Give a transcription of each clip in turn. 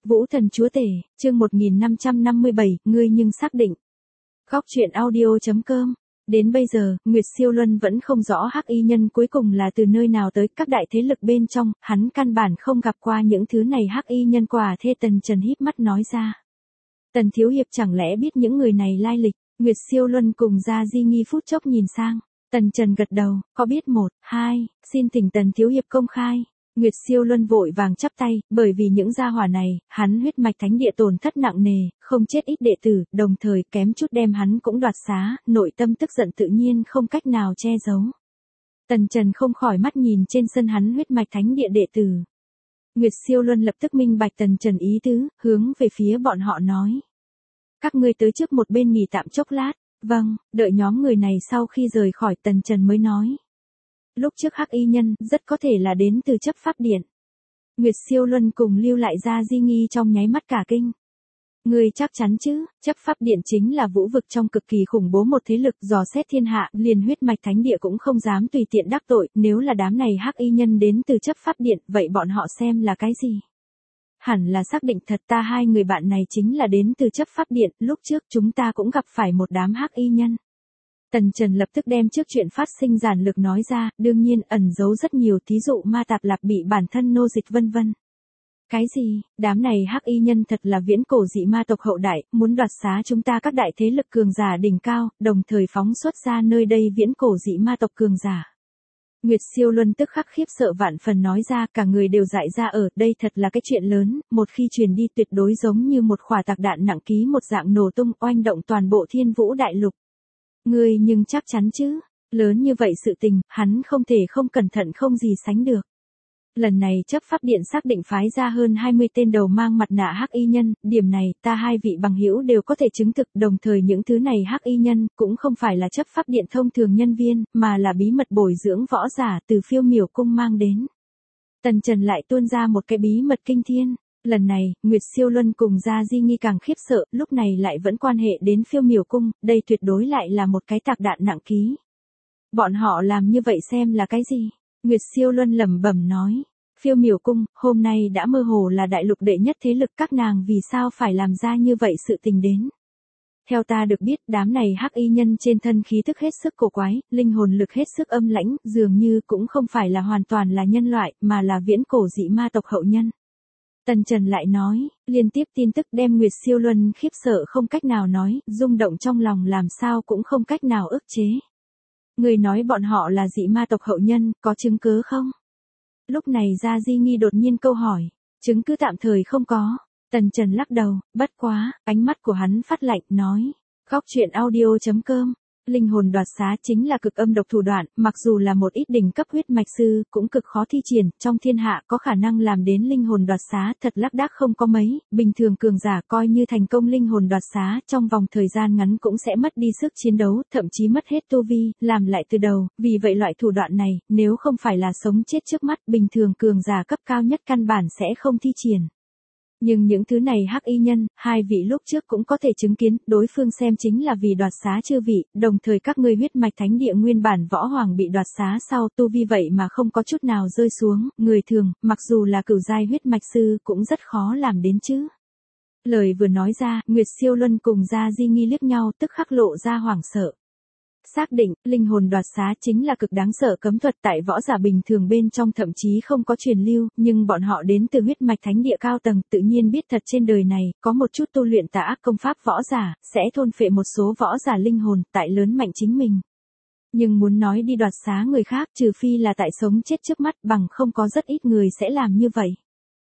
Vũ Thần Chúa Tể, chương 1557, ngươi nhưng xác định. Góc truyện audio.com. Đến bây giờ, Nguyệt Siêu Luân vẫn không rõ hắc y nhân cuối cùng là từ nơi nào tới, các đại thế lực bên trong, hắn căn bản không gặp qua những thứ này. Hắc y nhân quả thê Tần Trần híp mắt nói ra. Tần Thiếu Hiệp chẳng lẽ biết những người này lai lịch? Nguyệt Siêu Luân cùng Gia Di Nghi phút chốc nhìn sang. Tần Trần gật đầu, có biết 1, 2, xin thỉnh Tần Thiếu Hiệp công khai. Nguyệt Siêu Luân vội vàng chắp tay, bởi vì những gia hỏa này, hắn huyết mạch thánh địa tổn thất nặng nề, không chết ít đệ tử, đồng thời kém chút đem hắn cũng đoạt xá, nội tâm tức giận tự nhiên không cách nào che giấu. Tần Trần không khỏi mắt nhìn trên sân hắn huyết mạch thánh địa đệ tử. Nguyệt Siêu Luân lập tức minh bạch Tần Trần ý tứ, hướng về phía bọn họ nói. Các ngươi tới trước một bên nghỉ tạm chốc lát. Vâng, đợi nhóm người này sau khi rời khỏi Tần Trần mới nói. Lúc trước hắc y nhân rất có thể là đến từ chấp pháp điện. Nguyệt Siêu Luân cùng lưu lại Gia Di Nghi trong nháy mắt cả kinh. Người chắc chắn chứ, chấp pháp điện chính là vũ vực trong cực kỳ khủng bố một thế lực, dò xét thiên hạ, liền huyết mạch thánh địa cũng không dám tùy tiện đắc tội, nếu là đám này hắc y nhân đến từ chấp pháp điện, vậy bọn họ xem là cái gì? Hẳn là xác định thật, ta hai người bạn này chính là đến từ chấp pháp điện, lúc trước chúng ta cũng gặp phải một đám hắc y nhân. Tần Trần lập tức đem trước chuyện phát sinh giản lược nói ra, đương nhiên ẩn giấu rất nhiều, thí dụ ma tạp lạp bị bản thân nô dịch vân vân. Cái gì, đám này hắc y nhân thật là viễn cổ dị ma tộc hậu đại, muốn đoạt xá chúng ta các đại thế lực cường giả đỉnh cao, đồng thời phóng xuất ra nơi đây viễn cổ dị ma tộc cường giả. Nguyệt Siêu Luân tức khắc khiếp sợ vạn phần nói ra, cả người đều dại ra, ở đây thật là cái chuyện lớn, một khi truyền đi tuyệt đối giống như một quả tạc đạn nặng ký một dạng nổ tung oanh động toàn bộ Thiên Vũ đại lục. Ngươi nhưng chắc chắn chứ, lớn như vậy sự tình, hắn không thể không cẩn thận không gì sánh được. Lần này chấp pháp điện xác định phái ra hơn 20 tên đầu mang mặt nạ hắc y nhân, điểm này ta hai vị bằng hữu đều có thể chứng thực, đồng thời những thứ này hắc y nhân cũng không phải là chấp pháp điện thông thường nhân viên, mà là bí mật bồi dưỡng võ giả từ Phiêu Miểu cung mang đến. Tần Trần lại tuôn ra một cái bí mật kinh thiên. Lần này, Nguyệt Siêu Luân cùng Gia Di Nghi càng khiếp sợ, lúc này lại vẫn quan hệ đến Phiêu Miểu cung, đây tuyệt đối lại là một cái tạc đạn nặng ký. Bọn họ làm như vậy xem là cái gì? Nguyệt Siêu Luân lẩm bẩm nói. Phiêu Miểu cung, hôm nay đã mơ hồ là đại lục đệ nhất thế lực, các nàng vì sao phải làm ra như vậy sự tình đến? Theo ta được biết, đám này hắc y nhân trên thân khí thức hết sức cổ quái, linh hồn lực hết sức âm lãnh, dường như cũng không phải là hoàn toàn là nhân loại, mà là viễn cổ dị ma tộc hậu nhân. Tần Trần lại nói, liên tiếp tin tức đem Nguyệt Siêu Luân khiếp sợ không cách nào nói, rung động trong lòng làm sao cũng không cách nào ức chế. Người nói bọn họ là dị ma tộc hậu nhân, có chứng cứ không? Lúc này Gia Di Nghi đột nhiên câu hỏi, chứng cứ tạm thời không có. Tần Trần lắc đầu, bất quá, ánh mắt của hắn phát lạnh, nói, góc truyện audio.com. Linh hồn đoạt xá chính là cực âm độc thủ đoạn, mặc dù là một ít đỉnh cấp huyết mạch sư, cũng cực khó thi triển, trong thiên hạ có khả năng làm đến linh hồn đoạt xá, thật lác đác không có mấy, bình thường cường giả coi như thành công linh hồn đoạt xá, trong vòng thời gian ngắn cũng sẽ mất đi sức chiến đấu, thậm chí mất hết tu vi, làm lại từ đầu, vì vậy loại thủ đoạn này, nếu không phải là sống chết trước mắt, bình thường cường giả cấp cao nhất căn bản sẽ không thi triển. Nhưng những thứ này hắc y nhân, hai vị lúc trước cũng có thể chứng kiến, đối phương xem chính là vì đoạt xá chư vị, đồng thời các ngươi huyết mạch thánh địa nguyên bản võ hoàng bị đoạt xá sau tu vi vậy mà không có chút nào rơi xuống, người thường, mặc dù là cửu giai huyết mạch sư cũng rất khó làm đến chứ. Lời vừa nói ra, Nguyệt Siêu Luân cùng Gia Di Nghi liếc nhau tức khắc lộ ra hoảng sợ. Xác định, linh hồn đoạt xá chính là cực đáng sợ cấm thuật tại võ giả bình thường bên trong thậm chí không có truyền lưu, nhưng bọn họ đến từ huyết mạch thánh địa cao tầng tự nhiên biết thật trên đời này, có một chút tu luyện tà ác công pháp võ giả, sẽ thôn phệ một số võ giả linh hồn, tại lớn mạnh chính mình. Nhưng muốn nói đi đoạt xá người khác trừ phi là tại sống chết trước mắt, bằng không có rất ít người sẽ làm như vậy.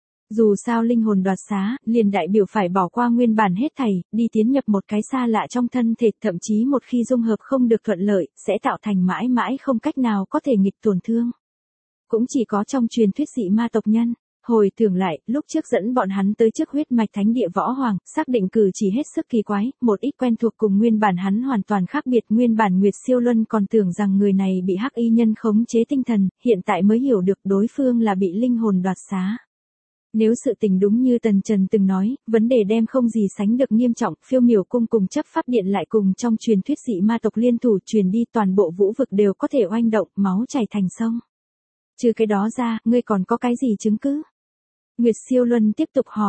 Dù sao linh hồn đoạt xá, liền đại biểu phải bỏ qua nguyên bản hết thảy, đi tiến nhập một cái xa lạ trong thân thể, thậm chí một khi dung hợp không được thuận lợi, sẽ tạo thành mãi mãi không cách nào có thể nghịch tổn thương. Cũng chỉ có trong truyền thuyết dị ma tộc nhân. Hồi tưởng lại, lúc trước dẫn bọn hắn tới trước huyết mạch thánh địa võ hoàng, xác định cử chỉ hết sức kỳ quái, một ít quen thuộc cùng nguyên bản hắn hoàn toàn khác biệt. Nguyên bản Nguyệt Siêu Luân còn tưởng rằng người này bị hắc y nhân khống chế tinh thần, hiện tại mới hiểu được đối phương là bị linh hồn đoạt xá. Nếu sự tình đúng như Tần Trần từng nói, vấn đề đem không gì sánh được nghiêm trọng, Phiêu Miểu cung cùng chấp pháp điện lại cùng trong truyền thuyết dị ma tộc liên thủ truyền đi, toàn bộ vũ vực đều có thể oanh động, máu chảy thành sông. Trừ cái đó ra, ngươi còn có cái gì chứng cứ? Nguyệt Siêu Luân tiếp tục hỏi.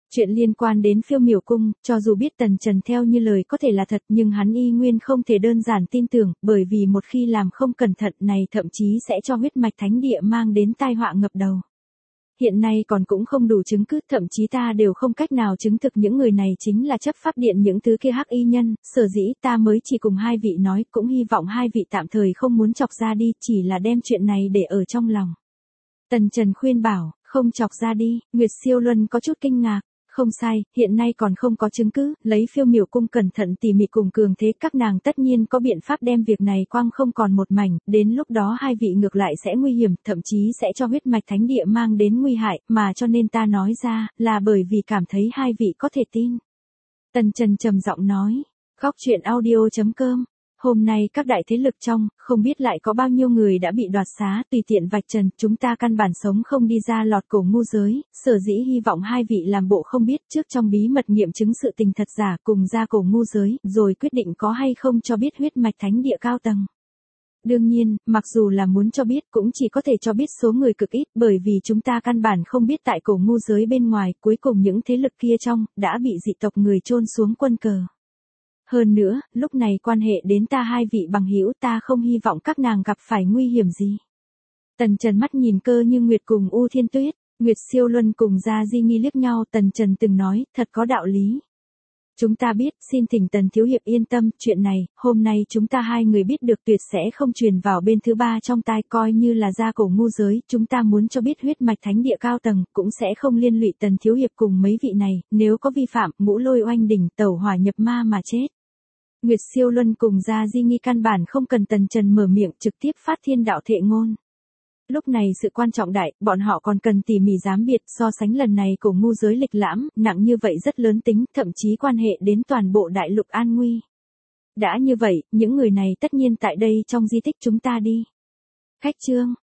Chuyện liên quan đến Phiêu Miểu Cung, cho dù biết Tần Trần theo như lời có thể là thật nhưng hắn y nguyên không thể đơn giản tin tưởng, bởi vì một khi làm không cẩn thận này thậm chí sẽ cho huyết mạch thánh địa mang đến tai họa ngập đầu. Hiện nay còn cũng không đủ chứng cứ, thậm chí ta đều không cách nào chứng thực những người này chính là chấp pháp điện những thứ kia hắc y nhân, sở dĩ ta mới chỉ cùng hai vị nói, cũng hy vọng hai vị tạm thời không muốn chọc ra đi, chỉ là đem chuyện này để ở trong lòng. Tần Trần khuyên bảo, không chọc ra đi, Nguyệt Siêu Luân có chút kinh ngạc. Không sai, hiện nay còn không có chứng cứ, lấy Phiêu Miểu Cung cẩn thận tỉ mỉ cùng cường thế các nàng tất nhiên có biện pháp đem việc này quăng không còn một mảnh, đến lúc đó hai vị ngược lại sẽ nguy hiểm, thậm chí sẽ cho huyết mạch thánh địa mang đến nguy hại, mà cho nên ta nói ra, là bởi vì cảm thấy hai vị có thể tin. Tần Trần trầm giọng nói, Góc Truyện Audio.com. Hôm nay các đại thế lực trong, không biết lại có bao nhiêu người đã bị đoạt xá, tùy tiện vạch trần, chúng ta căn bản sống không đi ra lọt cổ ngu giới, sở dĩ hy vọng hai vị làm bộ không biết trước trong bí mật nghiệm chứng sự tình thật giả cùng ra cổ ngu giới, rồi quyết định có hay không cho biết huyết mạch thánh địa cao tầng. Đương nhiên, mặc dù là muốn cho biết cũng chỉ có thể cho biết số người cực ít, bởi vì chúng ta căn bản không biết tại cổ ngu giới bên ngoài, cuối cùng những thế lực kia trong, đã bị dị tộc người chôn xuống quân cờ. Hơn nữa, lúc này quan hệ đến ta hai vị bằng hữu, ta không hy vọng các nàng gặp phải nguy hiểm gì. Tần Trần mắt nhìn Cơ Như Nguyệt cùng U Thiên Tuyết, Nguyệt Siêu Luân cùng Gia Di Nghi liếc nhau, Tần Trần từng nói, thật có đạo lý. Chúng ta biết, xin thỉnh Tần Thiếu Hiệp yên tâm, chuyện này, hôm nay chúng ta hai người biết được tuyệt sẽ không truyền vào bên thứ ba trong tai, coi như là ra cổ ngu giới, chúng ta muốn cho biết huyết mạch thánh địa cao tầng, cũng sẽ không liên lụy Tần Thiếu Hiệp cùng mấy vị này, nếu có vi phạm, ngũ lôi oanh đỉnh, tẩu hỏa nhập ma mà chết. Nguyệt Siêu Luân cùng Gia Di Nghi căn bản không cần Tần Trần mở miệng, trực tiếp phát thiên đạo thệ ngôn. Lúc này sự quan trọng đại, bọn họ còn cần tỉ mỉ giám biệt, so sánh lần này cổ ngu giới lịch lãm, nặng như vậy rất lớn tính, thậm chí quan hệ đến toàn bộ đại lục an nguy. Đã như vậy, những người này tất nhiên tại đây trong di tích chúng ta đi. Khách trương,